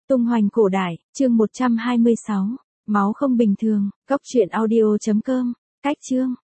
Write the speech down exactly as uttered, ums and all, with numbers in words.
Tung hoành cổ đại, chương một trăm hai mươi sáu. Máu không bình thường, cốc truyện audio chấm com. Cách chương.